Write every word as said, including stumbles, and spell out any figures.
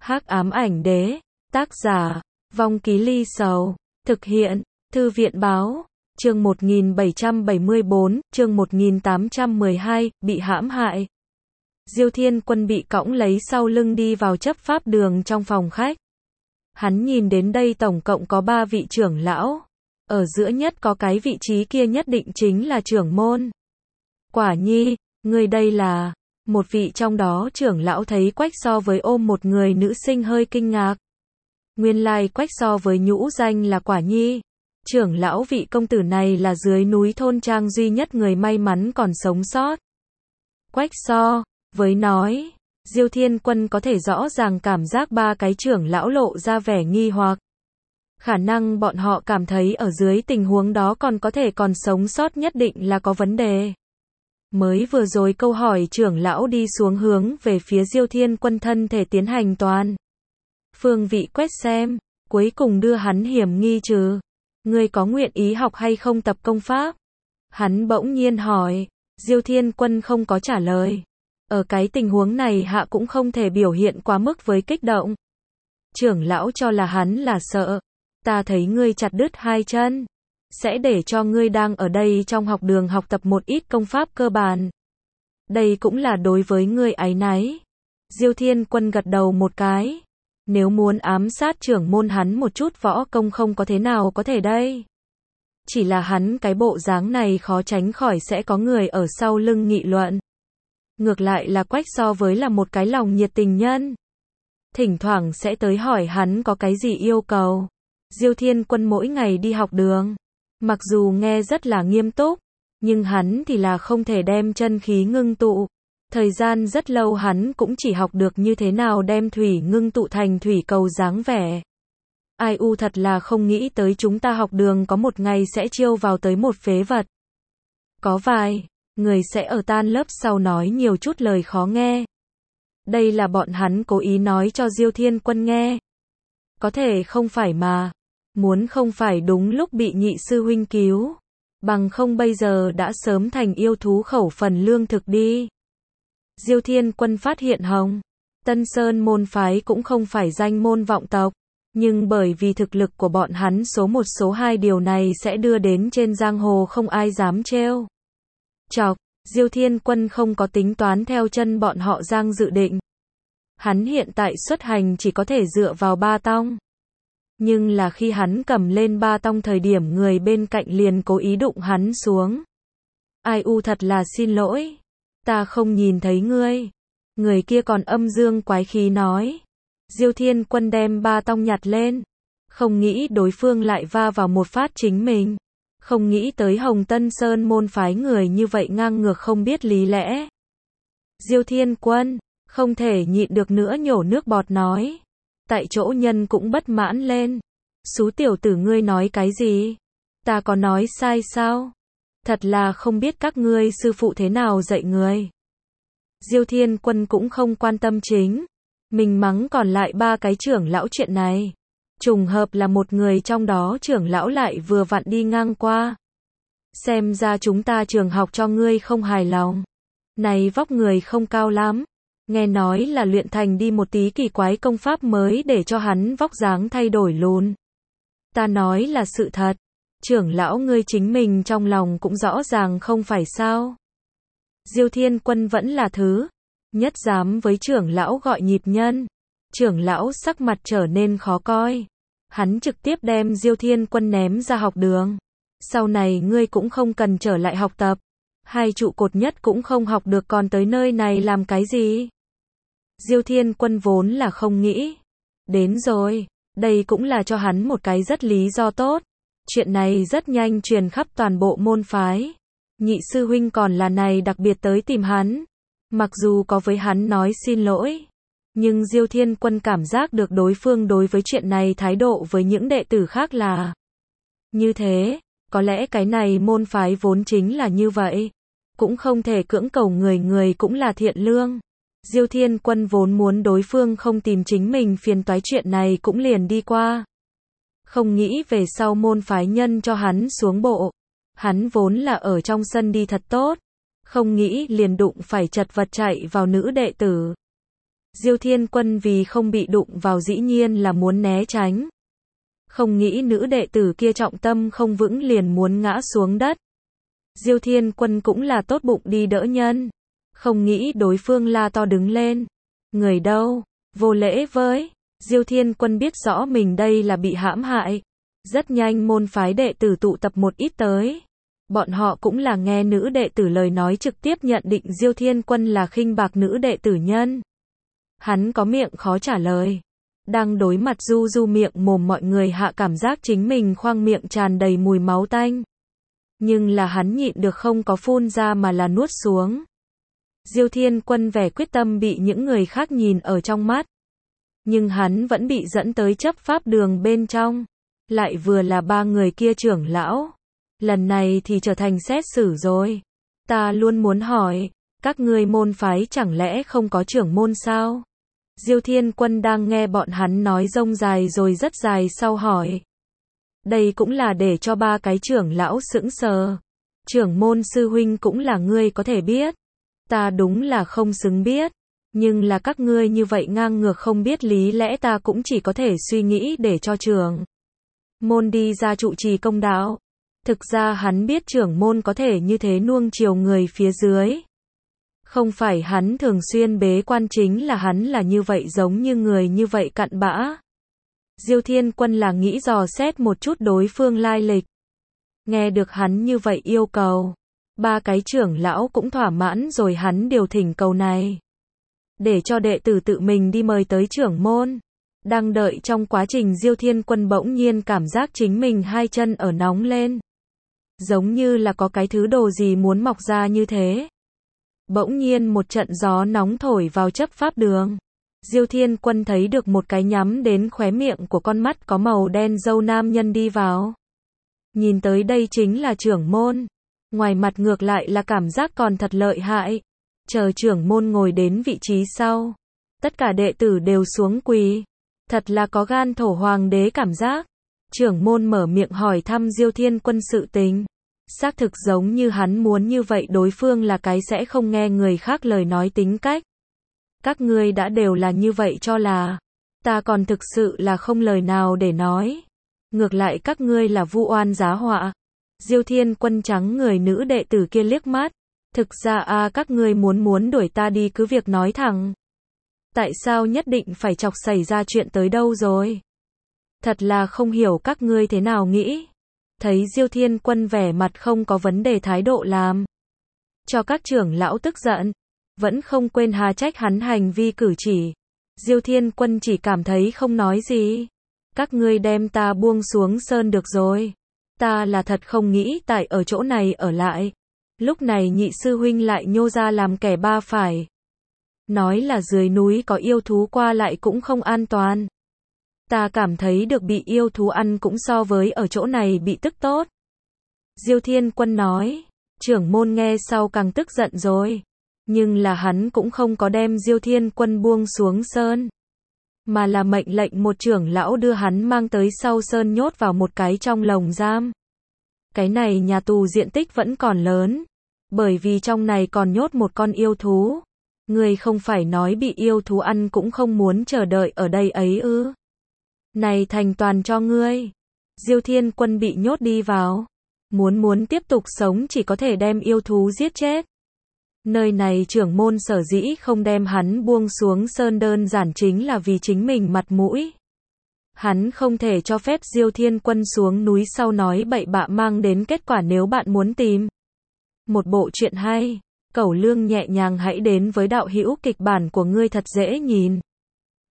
Hắc ám ảnh đế, tác giả, Vong Ký Ly Sầu, thực hiện, Thư viện báo, chương một nghìn bảy trăm bảy mươi bốn, chương một nghìn tám trăm mười hai, bị hãm hại. Diêu Thiên Quân bị cõng lấy sau lưng đi vào chấp pháp đường trong phòng khách. Hắn nhìn đến đây tổng cộng có ba vị trưởng lão. Ở giữa nhất có cái vị trí kia nhất định chính là trưởng môn. Quả nhi, người đây là... Một vị trong đó trưởng lão thấy Quách so với ôm một người nữ sinh hơi kinh ngạc. Nguyên lai Quách so với nhũ danh là Quả Nhi. Trưởng lão vị công tử này là dưới núi thôn trang duy nhất người may mắn còn sống sót. Quách so, với nói, Diêu Thiên Quân có thể rõ ràng cảm giác ba cái trưởng lão lộ ra vẻ nghi hoặc. Khả năng bọn họ cảm thấy ở dưới tình huống đó còn có thể còn sống sót nhất định là có vấn đề. Mới vừa rồi câu hỏi trưởng lão đi xuống hướng về phía Diêu Thiên Quân thân thể tiến hành toàn phương vị quét xem, cuối cùng đưa hắn hiểm nghi trừ. Ngươi có nguyện ý học hay không tập công pháp? Hắn bỗng nhiên hỏi. Diêu Thiên Quân không có trả lời. Ở cái tình huống này hạ cũng không thể biểu hiện quá mức với kích động. Trưởng lão cho là hắn là sợ. Ta thấy ngươi chặt đứt hai chân. Sẽ để cho ngươi đang ở đây trong học đường học tập một ít công pháp cơ bản. Đây cũng là đối với ngươi áy náy. Diêu Thiên Quân gật đầu một cái. Nếu muốn ám sát trưởng môn hắn một chút võ công không có thế nào có thể đây. Chỉ là hắn cái bộ dáng này khó tránh khỏi sẽ có người ở sau lưng nghị luận. Ngược lại là Quách so với là một cái lòng nhiệt tình nhân. Thỉnh thoảng sẽ tới hỏi hắn có cái gì yêu cầu. Diêu Thiên Quân mỗi ngày đi học đường. Mặc dù nghe rất là nghiêm túc, nhưng hắn thì là không thể đem chân khí ngưng tụ. Thời gian rất lâu hắn cũng chỉ học được như thế nào đem thủy ngưng tụ thành thủy cầu dáng vẻ. Ai u thật là không nghĩ tới chúng ta học đường có một ngày sẽ chiêu vào tới một phế vật. Có vài người sẽ ở tan lớp sau nói nhiều chút lời khó nghe. Đây là bọn hắn cố ý nói cho Diêu Thiên Quân nghe. Có thể không phải mà. Muốn không phải đúng lúc bị nhị sư huynh cứu. Bằng không bây giờ đã sớm thành yêu thú khẩu phần lương thực đi. Diêu Thiên Quân phát hiện Hồng Tân Sơn môn phái cũng không phải danh môn vọng tộc. Nhưng bởi vì thực lực của bọn hắn số một số hai điều này sẽ đưa đến trên giang hồ không ai dám trêu chọc. Diêu Thiên Quân không có tính toán theo chân bọn họ giang dự định. Hắn hiện tại xuất hành chỉ có thể dựa vào ba tông. Nhưng là khi hắn cầm lên ba tông thời điểm người bên cạnh liền cố ý đụng hắn xuống. Ai u thật là xin lỗi. Ta không nhìn thấy ngươi. Người kia còn âm dương quái khí nói. Diêu Thiên Quân đem ba tông nhặt lên. Không nghĩ đối phương lại va vào một phát chính mình. Không nghĩ tới Hồng Tân Sơn môn phái người như vậy ngang ngược không biết lý lẽ. Diêu Thiên Quân không thể nhịn được nữa nhổ nước bọt nói. Tại chỗ nhân cũng bất mãn lên. Xú tiểu tử ngươi nói cái gì? Ta có nói sai sao? Thật là không biết các ngươi sư phụ thế nào dạy người. Diêu Thiên Quân cũng không quan tâm chính. Mình mắng còn lại ba cái trưởng lão chuyện này. Trùng hợp là một người trong đó trưởng lão lại vừa vặn đi ngang qua. Xem ra chúng ta trường học cho ngươi không hài lòng. Này vóc người không cao lắm. Nghe nói là luyện thành đi một tí kỳ quái công pháp mới để cho hắn vóc dáng thay đổi lùn. Ta nói là sự thật. Trưởng lão ngươi chính mình trong lòng cũng rõ ràng không phải sao. Diêu Thiên Quân vẫn là thứ nhất dám với trưởng lão gọi nhịp nhân. Trưởng lão sắc mặt trở nên khó coi. Hắn trực tiếp đem Diêu Thiên Quân ném ra học đường. Sau này ngươi cũng không cần trở lại học tập. Hai trụ cột nhất cũng không học được còn tới nơi này làm cái gì. Diêu Thiên Quân vốn là không nghĩ. Đến rồi. Đây cũng là cho hắn một cái rất lý do tốt. Chuyện này rất nhanh truyền khắp toàn bộ môn phái. Nhị sư huynh còn là này đặc biệt tới tìm hắn. Mặc dù có với hắn nói xin lỗi. Nhưng Diêu Thiên Quân cảm giác được đối phương đối với chuyện này thái độ với những đệ tử khác là như thế. Có lẽ cái này môn phái vốn chính là như vậy. Cũng không thể cưỡng cầu người người cũng là thiện lương. Diêu Thiên Quân vốn muốn đối phương không tìm chính mình phiền toái chuyện này cũng liền đi qua. Không nghĩ về sau môn phái nhân cho hắn xuống bộ. Hắn vốn là ở trong sân đi thật tốt. Không nghĩ liền đụng phải chật vật chạy vào nữ đệ tử. Diêu Thiên Quân vì không bị đụng vào dĩ nhiên là muốn né tránh. Không nghĩ nữ đệ tử kia trọng tâm không vững liền muốn ngã xuống đất. Diêu Thiên Quân cũng là tốt bụng đi đỡ nhân. Không nghĩ đối phương la to đứng lên. Người đâu? Vô lễ với. Diêu Thiên Quân biết rõ mình đây là bị hãm hại. Rất nhanh môn phái đệ tử tụ tập một ít tới. Bọn họ cũng là nghe nữ đệ tử lời nói trực tiếp nhận định Diêu Thiên Quân là khinh bạc nữ đệ tử nhân. Hắn có miệng khó trả lời. Đang đối mặt du du miệng mồm mọi người hạ cảm giác chính mình khoang miệng tràn đầy mùi máu tanh. Nhưng là hắn nhịn được không có phun ra mà là nuốt xuống. Diêu Thiên Quân vẻ quyết tâm bị những người khác nhìn ở trong mắt. Nhưng hắn vẫn bị dẫn tới chấp pháp đường bên trong. Lại vừa là ba người kia trưởng lão. Lần này thì trở thành xét xử rồi. Ta luôn muốn hỏi, các ngươi môn phái chẳng lẽ không có trưởng môn sao? Diêu Thiên Quân đang nghe bọn hắn nói rông dài rồi rất dài sau hỏi. Đây cũng là để cho ba cái trưởng lão sững sờ. Trưởng môn sư huynh cũng là ngươi có thể biết. Ta đúng là không xứng biết. Nhưng là các ngươi như vậy ngang ngược không biết lý lẽ ta cũng chỉ có thể suy nghĩ để cho trưởng môn đi ra trụ trì công đạo. Thực ra hắn biết trưởng môn có thể như thế nuông chiều người phía dưới. Không phải hắn thường xuyên bế quan chính là hắn là như vậy giống như người như vậy cặn bã. Diêu Thiên Quân là nghĩ dò xét một chút đối phương lai lịch. Nghe được hắn như vậy yêu cầu. Ba cái trưởng lão cũng thỏa mãn rồi hắn điều thỉnh cầu này. Để cho đệ tử tự mình đi mời tới trưởng môn. Đang đợi trong quá trình Diêu Thiên Quân bỗng nhiên cảm giác chính mình hai chân ở nóng lên. Giống như là có cái thứ đồ gì muốn mọc ra như thế. Bỗng nhiên một trận gió nóng thổi vào chấp pháp đường. Diêu Thiên Quân thấy được một cái nhắm đến khóe miệng của con mắt có màu đen râu nam nhân đi vào. Nhìn tới đây chính là trưởng môn. Ngoài mặt ngược lại là cảm giác còn thật lợi hại. Chờ trưởng môn ngồi đến vị trí sau. Tất cả đệ tử đều xuống quỳ. Thật là có gan thổ hoàng đế cảm giác. Trưởng môn mở miệng hỏi thăm Diêu Thiên Quân sự tình. Xác thực giống như hắn muốn như vậy đối phương là cái sẽ không nghe người khác lời nói tính cách. Các ngươi đã đều là như vậy cho là. Ta còn thực sự là không lời nào để nói. Ngược lại các ngươi là vu oan giá họa. Diêu Thiên Quân trắng người nữ đệ tử kia liếc mắt. Thực ra a à, các ngươi muốn muốn đuổi ta đi cứ việc nói thẳng. Tại sao nhất định phải chọc xảy ra chuyện tới đâu rồi? Thật là không hiểu các ngươi thế nào nghĩ. Thấy Diêu Thiên Quân vẻ mặt không có vấn đề thái độ làm. Cho các trưởng lão tức giận. Vẫn không quên hà trách hắn hành vi cử chỉ. Diêu Thiên Quân chỉ cảm thấy không nói gì. Các ngươi đem ta buông xuống sơn được rồi. Ta là thật không nghĩ tại ở chỗ này ở lại. Lúc này nhị sư huynh lại nhô ra làm kẻ ba phải. Nói là dưới núi có yêu thú qua lại cũng không an toàn. Ta cảm thấy được bị yêu thú ăn cũng so với ở chỗ này bị tức tốt. Diêu Thiên Quân nói. Trưởng môn nghe sau càng tức giận rồi. Nhưng là hắn cũng không có đem Diêu Thiên Quân buông xuống sơn. Mà là mệnh lệnh một trưởng lão đưa hắn mang tới sau sơn nhốt vào một cái trong lồng giam. Cái này nhà tù diện tích vẫn còn lớn. Bởi vì trong này còn nhốt một con yêu thú. Người không phải nói bị yêu thú ăn cũng không muốn chờ đợi ở đây ấy ư. Này thành toàn cho ngươi. Diêu Thiên Quân bị nhốt đi vào. Muốn muốn tiếp tục sống chỉ có thể đem yêu thú giết chết. Nơi này trưởng môn sở dĩ không đem hắn buông xuống sơn đơn giản chính là vì chính mình mặt mũi. Hắn không thể cho phép Diêu Thiên Quân xuống núi sau nói bậy bạ mang đến kết quả nếu bạn muốn tìm một bộ truyện hay, Cẩu Lương nhẹ nhàng hãy đến với đạo hữu kịch bản của ngươi thật dễ nhìn.